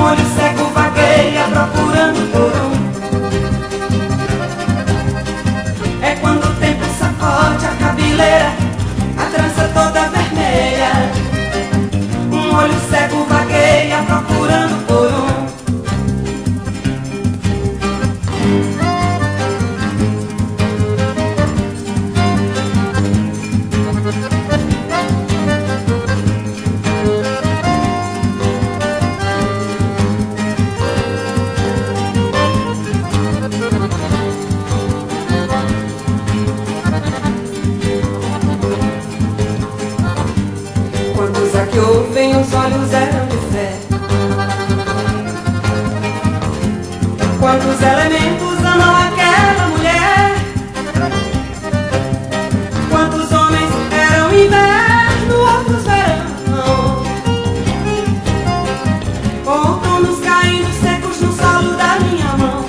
olho cego vagueia procurando por um. É quando o tempo sacode a cabeleira, a trança toda vermelha. Um olho cego vagueia procurando por um. Quantos a que ouvem os olhos eram de fé? Quantos elementos amam aquela mulher? Quantos homens eram inverno, outros verão? Outonos caindo secos no solo da minha mão.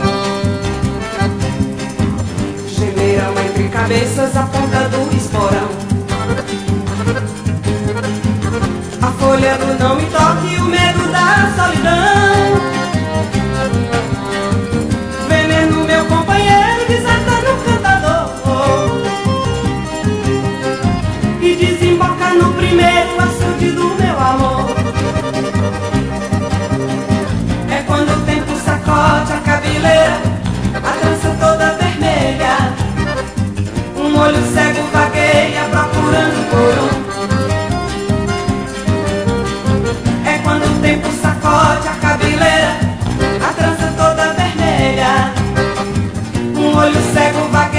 Gemeram entre cabeças a ponta do esporão. A folha do não me toque, o medo da solidão. Veneno, meu companheiro, desata no cantador e desemboca no primeiro açude do meu amor. É quando o tempo sacode a cabeleira, a trança toda vermelha. Um olho cego vagueia procurando por um. Sacode a cabeleira, a trança toda vermelha. Um olho cego vagueia